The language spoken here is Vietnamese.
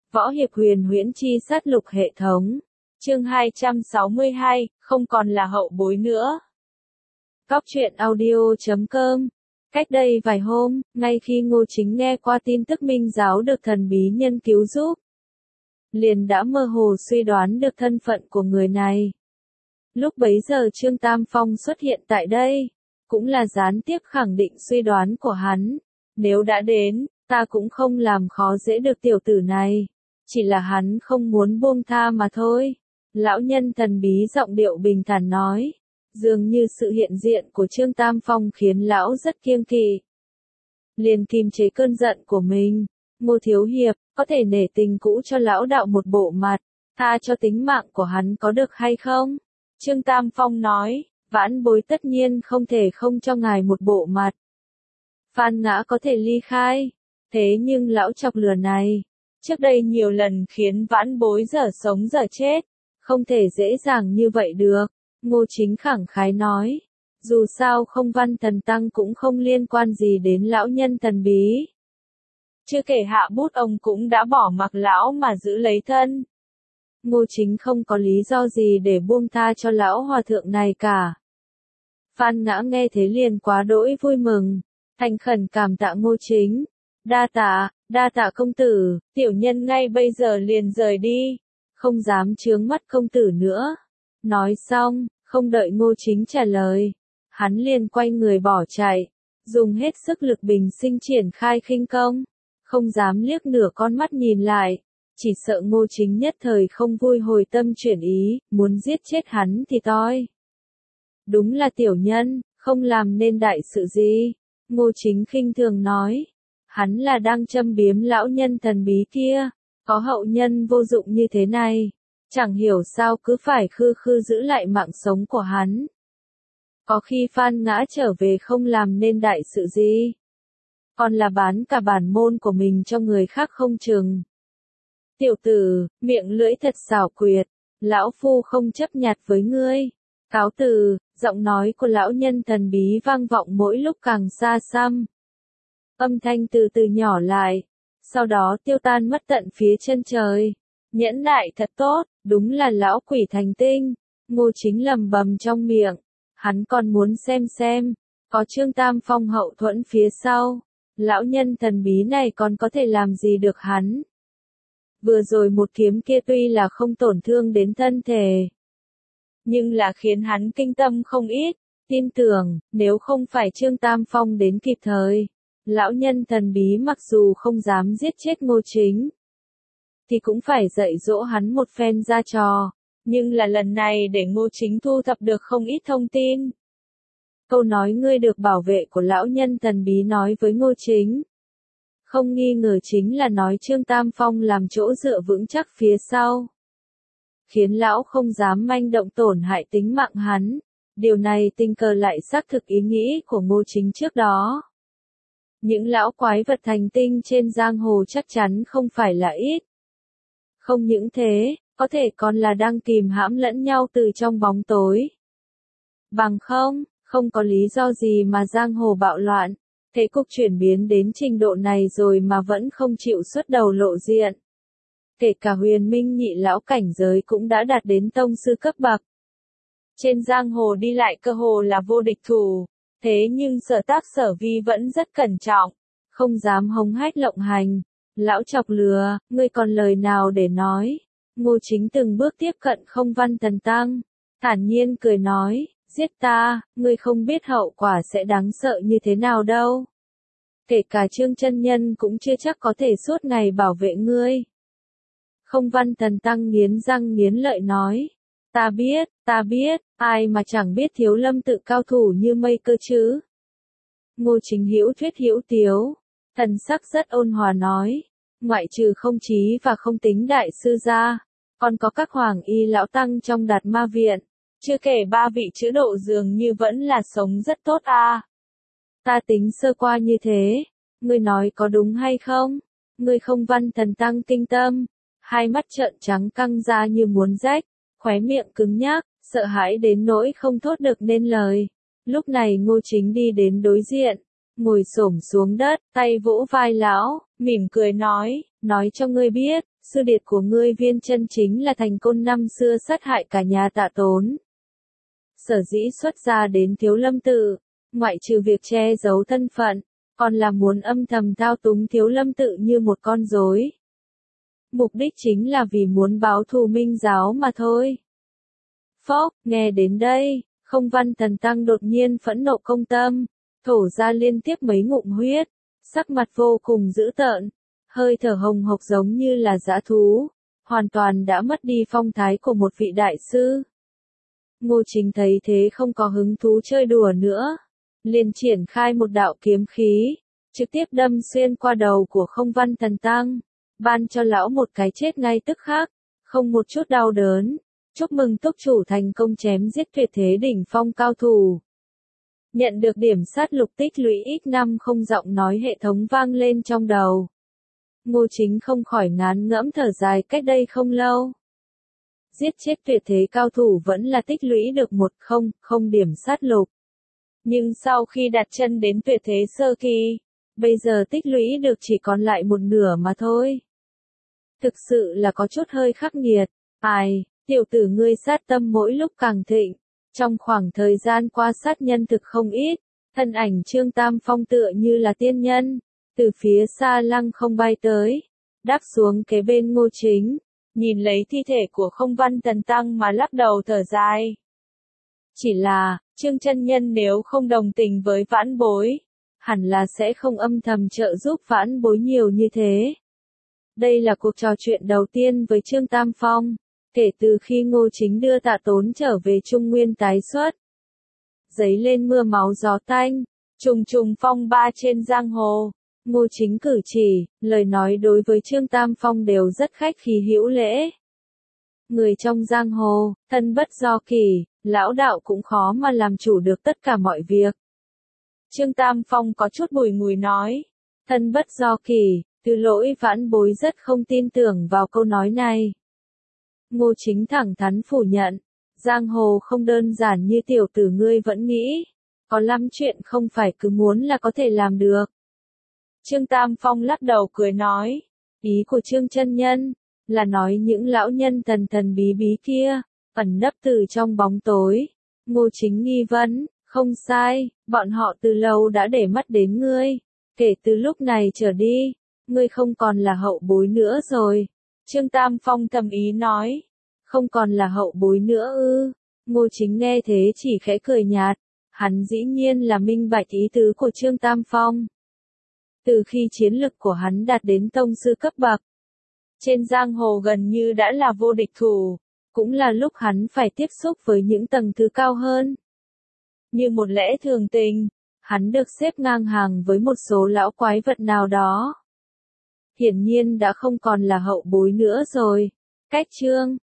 Võ hiệp huyền huyễn chi sát lục hệ thống. Chương 262, không còn là hậu bối nữa. Góc truyện audio.com. Cách đây vài hôm, ngay khi Ngô Chính nghe qua tin tức Minh giáo được thần bí nhân cứu giúp, liền đã mơ hồ suy đoán được thân phận của người này. Lúc bấy giờ Trương Tam Phong xuất hiện tại đây, cũng là gián tiếp khẳng định suy đoán của hắn. Nếu đã đến, ta cũng không làm khó dễ được tiểu tử này. Chỉ là hắn không muốn buông tha mà thôi. Lão nhân thần bí giọng điệu bình thản nói. Dường như sự hiện diện của Trương Tam Phong khiến lão rất kiêng kỵ. Liền kiềm chế cơn giận của mình. Ngô thiếu hiệp, có thể nể tình cũ cho lão đạo một bộ mặt, tha cho tính mạng của hắn có được hay không? Trương Tam Phong nói, vãn bối tất nhiên không thể không cho ngài một bộ mặt. Phan Ngã có thể ly khai, thế nhưng lão chọc lừa này, trước đây nhiều lần khiến vãn bối dở sống dở chết, không thể dễ dàng như vậy được. Ngô Chính khẳng khái nói, dù sao không Văn Thần Tăng cũng không liên quan gì đến lão nhân thần bí. Chưa kể hạ bút ông cũng đã bỏ mặc lão mà giữ lấy thân. Ngô Chính không có lý do gì để buông tha cho lão hòa thượng này cả. Phan Ngã nghe thế liền quá đỗi vui mừng, thành khẩn cảm tạ Ngô Chính. Đa tạ công tử, tiểu nhân ngay bây giờ liền rời đi, không dám chướng mắt công tử nữa. Nói xong, không đợi Ngô Chính trả lời, hắn liền quay người bỏ chạy, dùng hết sức lực bình sinh triển khai khinh công, không dám liếc nửa con mắt nhìn lại, chỉ sợ Ngô Chính nhất thời không vui hồi tâm chuyển ý, muốn giết chết hắn thì toi. Đúng là tiểu nhân, không làm nên đại sự gì. Ngô Chính khinh thường nói, hắn là đang châm biếm lão nhân thần bí kia, có hậu nhân vô dụng như thế này, chẳng hiểu sao cứ phải khư khư giữ lại mạng sống của hắn. Có khi Phan Ngã trở về không làm nên đại sự gì, còn là bán cả bản môn của mình cho người khác không chừng. Tiểu tử, miệng lưỡi thật xảo quyệt, lão phu không chấp nhặt với ngươi. Cáo từ, giọng nói của lão nhân thần bí vang vọng mỗi lúc càng xa xăm. Âm thanh từ từ nhỏ lại, sau đó tiêu tan mất tận phía chân trời. Nhẫn nại thật tốt, đúng là lão quỷ thành tinh. Ngô Chính lầm bầm trong miệng, hắn còn muốn xem, có Trương Tam Phong hậu thuẫn phía sau, lão nhân thần bí này còn có thể làm gì được hắn. Vừa rồi một kiếm kia tuy là không tổn thương đến thân thể, nhưng là khiến hắn kinh tâm không ít, tin tưởng, nếu không phải Trương Tam Phong đến kịp thời, lão nhân thần bí mặc dù không dám giết chết Ngô Chính, thì cũng phải dạy dỗ hắn một phen ra trò, nhưng là lần này để Ngô Chính thu thập được không ít thông tin. Câu nói ngươi được bảo vệ của lão nhân thần bí nói với Ngô Chính, không nghi ngờ chính là nói Trương Tam Phong làm chỗ dựa vững chắc phía sau, khiến lão không dám manh động tổn hại tính mạng hắn. Điều này tình cờ lại xác thực ý nghĩ của Ngô Chính trước đó. Những lão quái vật thành tinh trên giang hồ chắc chắn không phải là ít. Không những thế, có thể còn là đang kìm hãm lẫn nhau từ trong bóng tối. Bằng không có lý do gì mà giang hồ bạo loạn, thế cục chuyển biến đến trình độ này rồi mà vẫn không chịu xuất đầu lộ diện. Kể cả Huyền Minh nhị lão cảnh giới cũng đã đạt đến tông sư cấp bậc. Trên giang hồ đi lại cơ hồ là vô địch thủ, thế nhưng Sở Tác Sở Vi vẫn rất cẩn trọng, không dám hống hách lộng hành. Lão chọc lừa, ngươi còn lời nào để nói? Ngô Chính từng bước tiếp cận không Văn Thần Tăng, thản nhiên cười nói, giết ta, ngươi không biết hậu quả sẽ đáng sợ như thế nào đâu. Kể cả Trương chân nhân cũng chưa chắc có thể suốt ngày bảo vệ ngươi. Không Văn Thần Tăng nghiến răng nghiến lợi nói, ta biết, ai mà chẳng biết Thiếu Lâm tự cao thủ như mây cơ chứ. Ngô Chính hữu thuyết hữu tiếu, thần sắc rất ôn hòa nói, ngoại trừ Không Chí và Không Tính đại sư ra, còn có các hoàng y lão tăng trong Đạt Ma viện, chưa kể 3 vị chữa độ dường như vẫn là sống rất tốt à. Ta tính sơ qua như thế, ngươi nói có đúng hay không? Ngươi Không Văn Thần Tăng kinh tâm, hai mắt trợn trắng căng ra như muốn rách, khóe miệng cứng nhắc, sợ hãi đến nỗi không thốt được nên lời. Lúc này Ngô Chính đi đến đối diện, ngồi xổm xuống đất, tay vỗ vai lão, mỉm cười nói cho ngươi biết, sư điệt của ngươi Viên Chân chính là thành côn năm xưa sát hại cả nhà Tạ Tốn. Sở dĩ xuất gia đến Thiếu Lâm tự, ngoại trừ việc che giấu thân phận, còn là muốn âm thầm thao túng Thiếu Lâm tự như một con rối. Mục đích chính là vì muốn báo thù Minh giáo mà thôi. Phốc, nghe đến đây, Không Văn Thần Tăng đột nhiên phẫn nộ công tâm, thổ ra liên tiếp mấy ngụm huyết, sắc mặt vô cùng dữ tợn, hơi thở hồng hộc giống như là dã thú, hoàn toàn đã mất đi phong thái của một vị đại sư. Ngô Chính thấy thế không có hứng thú chơi đùa nữa, liền triển khai một đạo kiếm khí, trực tiếp đâm xuyên qua đầu của Không Văn Thần Tăng, ban cho lão một cái chết ngay tức khắc, không một chút đau đớn. Chúc mừng túc chủ thành công chém giết tuyệt thế đỉnh phong cao thủ. Nhận được điểm sát lục tích lũy X5 không giọng nói hệ thống vang lên trong đầu. Ngô Chính không khỏi ngán ngẫm thở dài cách đây không lâu. Giết chết tuyệt thế cao thủ vẫn là tích lũy được 100 điểm sát lục. Nhưng sau khi đặt chân đến tuyệt thế sơ kỳ, bây giờ tích lũy được chỉ còn lại một nửa mà thôi. Thực sự là có chút hơi khắc nghiệt. Ai, tiểu tử ngươi sát tâm mỗi lúc càng thịnh. Trong khoảng thời gian qua sát nhân thực không ít, thân ảnh Trương Tam Phong tựa như là tiên nhân, từ phía xa lăng không bay tới, đáp xuống kế bên Ngô Chính, nhìn lấy thi thể của Không Văn Thần Tăng mà lắc đầu thở dài. Chỉ là, Trương chân nhân nếu không đồng tình với vãn bối, hẳn là sẽ không âm thầm trợ giúp vãn bối nhiều như thế. Đây là cuộc trò chuyện đầu tiên với Trương Tam Phong, kể từ khi Ngô Chính đưa Tạ Tốn trở về Trung Nguyên tái xuất. Giấy lên mưa máu gió tanh, trùng trùng phong ba trên giang hồ, Ngô Chính cử chỉ, lời nói đối với Trương Tam Phong đều rất khách khí hữu lễ. Người trong giang hồ, thân bất do kỳ, lão đạo cũng khó mà làm chủ được tất cả mọi việc. Trương Tam Phong có chút bùi ngùi nói, thân bất do kỳ, từ lỗi vãn bối rất không tin tưởng vào câu nói này. Ngô Chính thẳng thắn phủ nhận, giang hồ không đơn giản như tiểu tử ngươi vẫn nghĩ, có lắm chuyện không phải cứ muốn là có thể làm được. Trương Tam Phong lắc đầu cười nói, ý của Trương chân nhân, là nói những lão nhân thần thần bí bí kia, ẩn nấp từ trong bóng tối. Ngô Chính nghi vấn, không sai, bọn họ từ lâu đã để mắt đến ngươi, kể từ lúc này trở đi, ngươi không còn là hậu bối nữa rồi. Trương Tam Phong thầm ý nói, không còn là hậu bối nữa ư? Ngô Chính nghe thế chỉ khẽ cười nhạt, hắn dĩ nhiên là minh bạch ý tứ của Trương Tam Phong. Từ khi chiến lực của hắn đạt đến tông sư cấp bậc, trên giang hồ gần như đã là vô địch thủ, cũng là lúc hắn phải tiếp xúc với những tầng thứ cao hơn. Như một lẽ thường tình, hắn được xếp ngang hàng với một số lão quái vật nào đó. Hiển nhiên đã không còn là hậu bối nữa rồi. Cách chương